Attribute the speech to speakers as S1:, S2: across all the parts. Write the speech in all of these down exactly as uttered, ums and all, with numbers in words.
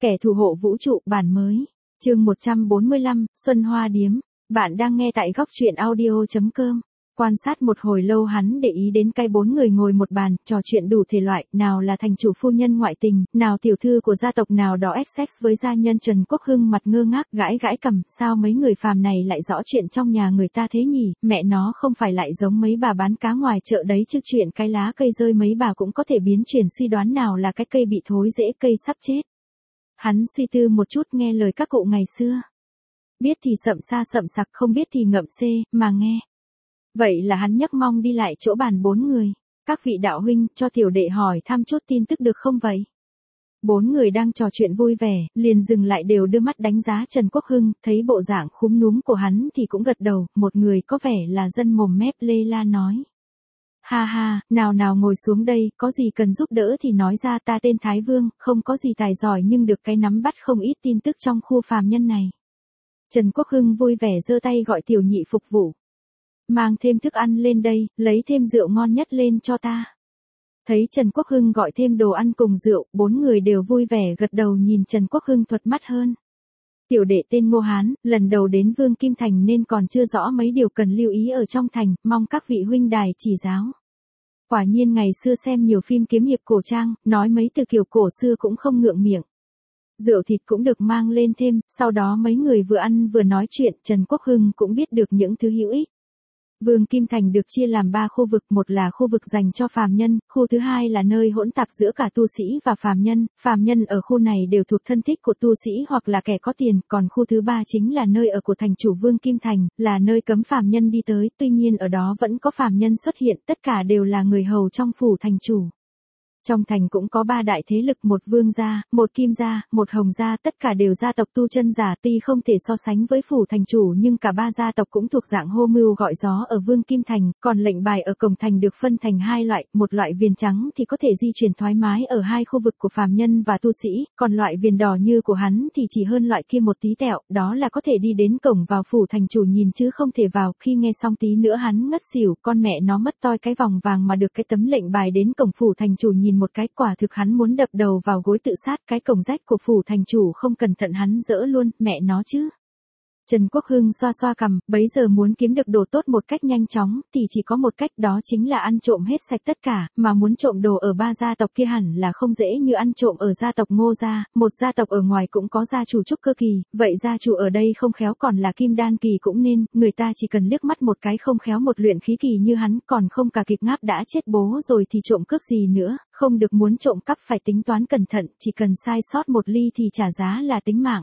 S1: Kẻ thù hộ vũ trụ bản mới. Chương một trăm bốn mươi lăm, Xuân Hoa Điếm. Bạn đang nghe tại góc truyện audio chấm com. Quan sát một hồi lâu hắn để ý đến cái bốn người ngồi một bàn, trò chuyện đủ thể loại, nào là thành chủ phu nhân ngoại tình, nào tiểu thư của gia tộc nào đó ép sex với gia nhân Trần Quốc Hưng mặt ngơ ngác gãi gãi cằm, sao mấy người phàm này lại rõ chuyện trong nhà người ta thế nhỉ, mẹ nó không phải lại giống mấy bà bán cá ngoài chợ đấy chứ, chuyện cái lá cây rơi mấy bà cũng có thể biến chuyển suy đoán nào là cái cây bị thối rễ cây sắp chết. Hắn suy tư một chút nghe lời các cụ ngày xưa. Biết thì sậm sa sậm sặc, không biết thì ngậm xê, mà nghe. Vậy là hắn nhấc mong đi lại chỗ bàn bốn người. Các vị đạo huynh, cho tiểu đệ hỏi thăm chút tin tức được không vậy? Bốn người đang trò chuyện vui vẻ, liền dừng lại đều đưa mắt đánh giá Trần Quốc Hưng, thấy bộ dạng khúm núm của hắn thì cũng gật đầu, một người có vẻ là dân mồm mép lê la nói. Ha ha, nào nào ngồi xuống đây, có gì cần giúp đỡ thì nói ra, ta tên Thái Vương, không có gì tài giỏi nhưng được cái nắm bắt không ít tin tức trong khu phàm nhân này. Trần Quốc Hưng vui vẻ giơ tay gọi tiểu nhị phục vụ. Mang thêm thức ăn lên đây, lấy thêm rượu ngon nhất lên cho ta. Thấy Trần Quốc Hưng gọi thêm đồ ăn cùng rượu, bốn người đều vui vẻ gật đầu nhìn Trần Quốc Hưng thuật mắt hơn. Tiểu đệ tên Ngô Hán, lần đầu đến Vương Kim Thành nên còn chưa rõ mấy điều cần lưu ý ở trong thành, mong các vị huynh đài chỉ giáo. Quả nhiên ngày xưa xem nhiều phim kiếm hiệp cổ trang, nói mấy từ kiểu cổ xưa cũng không ngượng miệng. Rượu thịt cũng được mang lên thêm, sau đó mấy người vừa ăn vừa nói chuyện, Trần Quốc Hưng cũng biết được những thứ hữu ích. Vương Kim Thành được chia làm ba khu vực, một là khu vực dành cho phàm nhân, khu thứ hai là nơi hỗn tạp giữa cả tu sĩ và phàm nhân, phàm nhân ở khu này đều thuộc thân thích của tu sĩ hoặc là kẻ có tiền, còn khu thứ ba chính là nơi ở của thành chủ Vương Kim Thành, là nơi cấm phàm nhân đi tới, tuy nhiên ở đó vẫn có phàm nhân xuất hiện, tất cả đều là người hầu trong phủ thành chủ. Trong thành cũng có ba đại thế lực, một vương gia, một kim gia, một hồng gia, tất cả đều gia tộc tu chân giả, tuy không thể so sánh với phủ thành chủ nhưng cả ba gia tộc cũng thuộc dạng hô mưu gọi gió ở Vương Kim Thành, còn lệnh bài ở cổng thành được phân thành hai loại, một loại viền trắng thì có thể di chuyển thoải mái ở hai khu vực của phàm nhân và tu sĩ, còn loại viền đỏ như của hắn thì chỉ hơn loại kia một tí tẹo, đó là có thể đi đến cổng vào phủ thành chủ nhìn chứ không thể vào. Khi nghe xong tí nữa hắn ngất xỉu, con mẹ nó mất toi cái vòng vàng mà được cái tấm lệnh bài đến cổng phủ thành chủ nhìn một cái, quả thực hắn muốn đập đầu vào gối tự sát, cái cổng rách của phủ thành chủ không cẩn thận hắn dỡ luôn, mẹ nó chứ. Trần Quốc Hưng xoa xoa cằm, bấy giờ muốn kiếm được đồ tốt một cách nhanh chóng thì chỉ có một cách, đó chính là ăn trộm hết sạch tất cả, mà muốn trộm đồ ở ba gia tộc kia hẳn là không dễ như ăn trộm ở gia tộc Ngô gia, một gia tộc ở ngoài cũng có gia chủ trúc cơ kỳ, vậy gia chủ ở đây không khéo còn là kim đan kỳ cũng nên, người ta chỉ cần liếc mắt một cái không khéo một luyện khí kỳ như hắn còn không cả kịp ngáp đã chết bố rồi thì trộm cướp gì nữa, không được, muốn trộm cắp phải tính toán cẩn thận, chỉ cần sai sót một ly thì trả giá là tính mạng.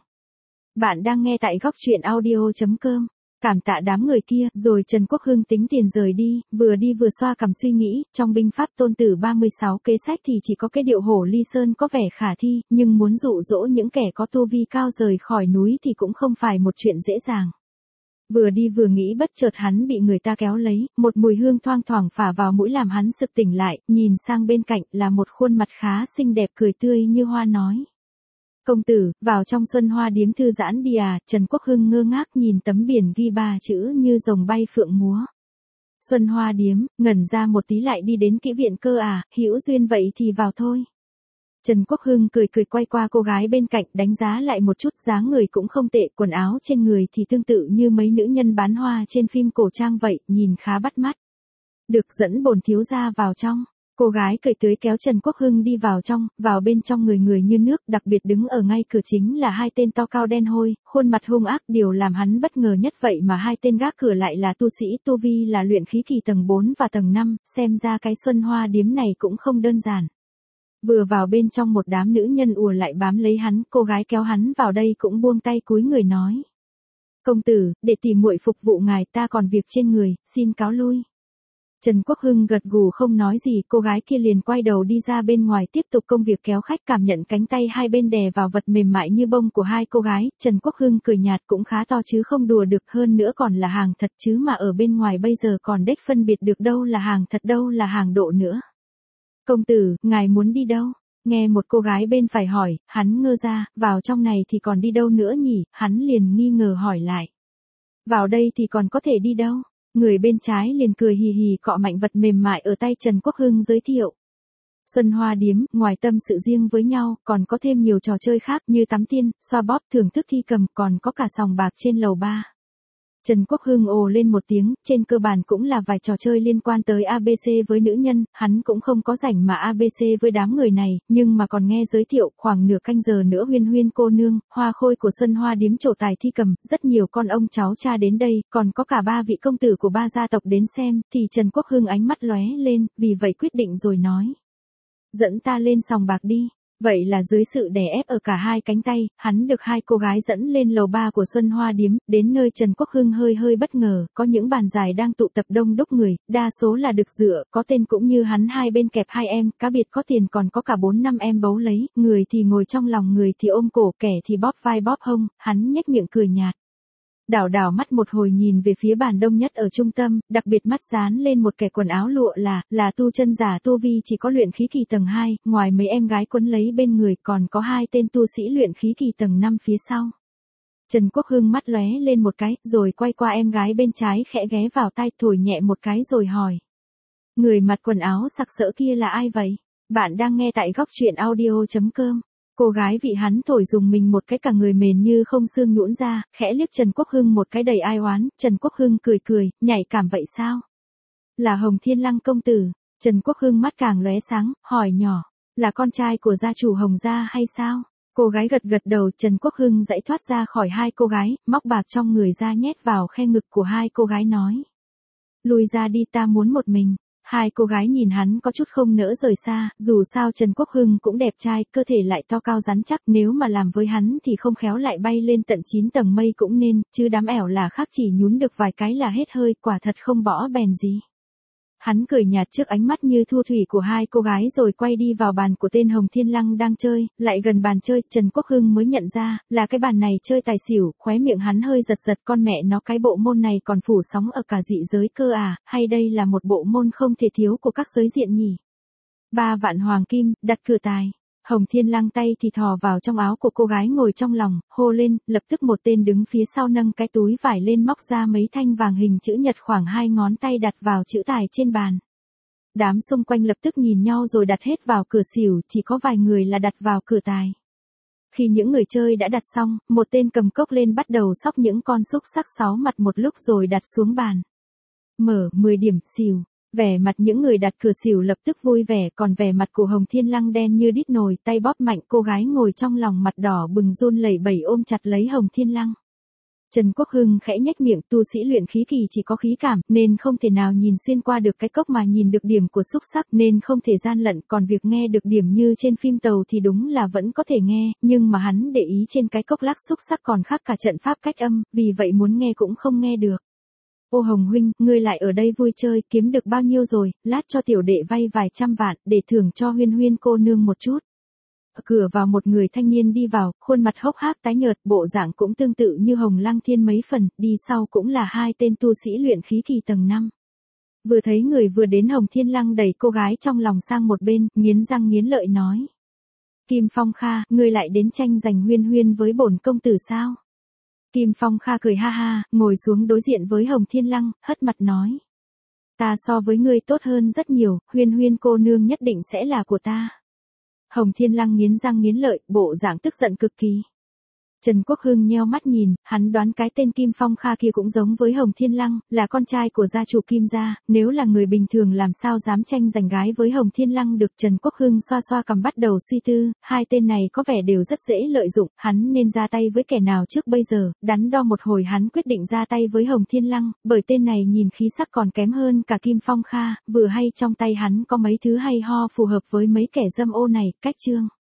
S1: Bạn đang nghe tại góc truyện audio chấm com. Cảm tạ đám người kia, rồi Trần Quốc Hưng tính tiền rời đi, vừa đi vừa xoa cằm suy nghĩ, trong binh pháp tôn tử ba mươi sáu kế sách thì chỉ có cái điệu hổ ly sơn có vẻ khả thi, nhưng muốn dụ dỗ những kẻ có tu vi cao rời khỏi núi thì cũng không phải một chuyện dễ dàng. Vừa đi vừa nghĩ bất chợt hắn bị người ta kéo lấy, một mùi hương thoang thoảng phả vào mũi làm hắn sực tỉnh lại, nhìn sang bên cạnh là một khuôn mặt khá xinh đẹp cười tươi như hoa nói. Công tử, vào trong Xuân Hoa Điếm thư giãn đi à, Trần Quốc Hưng ngơ ngác nhìn tấm biển ghi ba chữ như rồng bay phượng múa. Xuân Hoa Điếm, ngẩn ra một tí lại đi đến kỹ viện cơ à, hữu duyên vậy thì vào thôi. Trần Quốc Hưng cười cười quay qua cô gái bên cạnh đánh giá lại một chút, dáng người cũng không tệ, quần áo trên người thì tương tự như mấy nữ nhân bán hoa trên phim cổ trang vậy, nhìn khá bắt mắt. Được, dẫn bổn thiếu gia vào trong. Cô gái cười tươi kéo Trần Quốc Hưng đi vào trong, vào bên trong người người như nước, đặc biệt đứng ở ngay cửa chính là hai tên to cao đen hôi, khuôn mặt hung ác, điều làm hắn bất ngờ nhất vậy mà hai tên gác cửa lại là tu sĩ, tu vi là luyện khí kỳ tầng bốn và tầng năm, xem ra cái Xuân Hoa Điếm này cũng không đơn giản. Vừa vào bên trong một đám nữ nhân ùa lại bám lấy hắn, cô gái kéo hắn vào đây cũng buông tay cúi người nói. Công tử, để tỉ muội phục vụ ngài, ta còn việc trên người, xin cáo lui. Trần Quốc Hưng gật gù không nói gì, cô gái kia liền quay đầu đi ra bên ngoài tiếp tục công việc kéo khách, cảm nhận cánh tay hai bên đè vào vật mềm mại như bông của hai cô gái, Trần Quốc Hưng cười nhạt, cũng khá to chứ không đùa được, hơn nữa còn là hàng thật chứ mà ở bên ngoài bây giờ còn đếch phân biệt được đâu là hàng thật đâu là hàng độ nữa. Công tử, ngài muốn đi đâu? Nghe một cô gái bên phải hỏi, hắn ngơ ra, vào trong này thì còn đi đâu nữa nhỉ, hắn liền nghi ngờ hỏi lại. Vào đây thì còn có thể đi đâu? Người bên trái liền cười hì hì cọ mạnh vật mềm mại ở tay Trần Quốc Hưng giới thiệu. Xuân Hoa Điếm, ngoài tâm sự riêng với nhau, còn có thêm nhiều trò chơi khác như tắm tiên, xoa bóp, thưởng thức thi cầm, còn có cả sòng bạc trên lầu ba. Trần Quốc Hưng ồ lên một tiếng, trên cơ bản cũng là vài trò chơi liên quan tới a bê xê với nữ nhân, hắn cũng không có rảnh mà a bê xê với đám người này, nhưng mà còn nghe giới thiệu, khoảng nửa canh giờ nữa Huyên Huyên cô nương, hoa khôi của Xuân Hoa Điếm trổ tài thi cầm, rất nhiều con ông cháu cha đến đây, còn có cả ba vị công tử của ba gia tộc đến xem, thì Trần Quốc Hưng ánh mắt lóe lên, vì vậy quyết định rồi nói. Dẫn ta lên sòng bạc đi. Vậy là dưới sự đè ép ở cả hai cánh tay, hắn được hai cô gái dẫn lên lầu ba của Xuân Hoa Điếm, đến nơi Trần Quốc Hưng hơi hơi bất ngờ, có những bàn dài đang tụ tập đông đúc người, đa số là được dựa, có tên cũng như hắn hai bên kẹp hai em, cá biệt có tiền còn có cả bốn năm em bấu lấy, người thì ngồi trong lòng người thì ôm cổ, kẻ thì bóp vai bóp hông, hắn nhếch miệng cười nhạt. Đảo đảo mắt một hồi nhìn về phía bàn đông nhất ở trung tâm, đặc biệt mắt dán lên một kẻ quần áo lụa là, là tu chân giả tu vi chỉ có luyện khí kỳ tầng hai, ngoài mấy em gái quấn lấy bên người còn có hai tên tu sĩ luyện khí kỳ tầng năm phía sau. Trần Quốc Hưng mắt lóe lên một cái, rồi quay qua em gái bên trái khẽ ghé vào tai thổi nhẹ một cái rồi hỏi. Người mặc quần áo sặc sỡ kia là ai vậy? Bạn đang nghe tại góc truyện audio chấm com. Cô gái vị hắn thổi dùng mình một cái cả người mềm như không xương nhũn ra, khẽ liếc Trần Quốc Hưng một cái đầy ai oán, Trần Quốc Hưng cười cười, nhạy cảm vậy sao? Là Hồng Thiên Lăng công tử. Trần Quốc Hưng mắt càng lóe sáng, hỏi nhỏ, là con trai của gia chủ Hồng gia hay sao? Cô gái gật gật đầu, Trần Quốc Hưng giãy thoát ra khỏi hai cô gái, móc bạc trong người ra nhét vào khe ngực của hai cô gái nói. Lùi ra đi, ta muốn một mình. Hai cô gái nhìn hắn có chút không nỡ rời xa, dù sao Trần Quốc Hưng cũng đẹp trai, cơ thể lại to cao rắn chắc, nếu mà làm với hắn thì không khéo lại bay lên tận chín tầng mây cũng nên, chứ đám ẻo là khác chỉ nhún được vài cái là hết hơi, quả thật không bỏ bèn gì. Hắn cười nhạt trước ánh mắt như thu thủy của hai cô gái rồi quay đi vào bàn của tên Hồng Thiên Lăng đang chơi, lại gần bàn chơi, Trần Quốc Hưng mới nhận ra, là cái bàn này chơi tài xỉu, khóe miệng hắn hơi giật giật, con mẹ nó, cái bộ môn này còn phủ sóng ở cả dị giới cơ à, hay đây là một bộ môn không thể thiếu của các giới diện nhỉ? Ba vạn hoàng kim, đặt cửa tài. Hồng Thiên Lăng tay thì thò vào trong áo của cô gái ngồi trong lòng, hô lên, lập tức một tên đứng phía sau nâng cái túi vải lên móc ra mấy thanh vàng hình chữ nhật khoảng hai ngón tay đặt vào chữ tài trên bàn. Đám xung quanh lập tức nhìn nhau rồi đặt hết vào cửa xỉu, chỉ có vài người là đặt vào cửa tài. Khi những người chơi đã đặt xong, một tên cầm cốc lên bắt đầu xóc những con xúc sắc sáu mặt một lúc rồi đặt xuống bàn. Mở mười điểm xỉu. Vẻ mặt những người đặt cửa xỉu lập tức vui vẻ, còn vẻ mặt của Hồng Thiên Lăng đen như đít nồi, tay bóp mạnh, cô gái ngồi trong lòng mặt đỏ bừng run lẩy bẩy ôm chặt lấy Hồng Thiên Lăng. Trần Quốc Hưng khẽ nhếch miệng, tu sĩ luyện khí kỳ chỉ có khí cảm, nên không thể nào nhìn xuyên qua được cái cốc mà nhìn được điểm của xúc sắc, nên không thể gian lận, còn việc nghe được điểm như trên phim tàu thì đúng là vẫn có thể nghe, nhưng mà hắn để ý trên cái cốc lắc xúc sắc còn khác cả trận pháp cách âm, vì vậy muốn nghe cũng không nghe được. Ô Hồng huynh, ngươi lại ở đây vui chơi, kiếm được bao nhiêu rồi, lát cho tiểu đệ vay vài trăm vạn, để thưởng cho Huyên Huyên cô nương một chút. Ở cửa vào một người thanh niên đi vào, khuôn mặt hốc hác tái nhợt, bộ dạng cũng tương tự như Hồng Lăng Thiên mấy phần, đi sau cũng là hai tên tu sĩ luyện khí kỳ tầng năm. Vừa thấy người vừa đến, Hồng Thiên Lăng đẩy cô gái trong lòng sang một bên, nghiến răng nghiến lợi nói. Kim Phong Kha, ngươi lại đến tranh giành Huyên Huyên với bổn công tử sao? Kim Phong Kha cười ha ha, ngồi xuống đối diện với Hồng Thiên Lăng, hất mặt nói. Ta so với ngươi tốt hơn rất nhiều, Huyên Huyên cô nương nhất định sẽ là của ta. Hồng Thiên Lăng nghiến răng nghiến lợi, bộ dạng tức giận cực kỳ. Trần Quốc Hưng nheo mắt nhìn, hắn đoán cái tên Kim Phong Kha kia cũng giống với Hồng Thiên Lăng, là con trai của gia chủ Kim gia, nếu là người bình thường làm sao dám tranh giành gái với Hồng Thiên Lăng được. Trần Quốc Hưng xoa xoa cằm bắt đầu suy tư, hai tên này có vẻ đều rất dễ lợi dụng, hắn nên ra tay với kẻ nào trước bây giờ, đắn đo một hồi hắn quyết định ra tay với Hồng Thiên Lăng, bởi tên này nhìn khí sắc còn kém hơn cả Kim Phong Kha, vừa hay trong tay hắn có mấy thứ hay ho phù hợp với mấy kẻ dâm ô này, cách chương.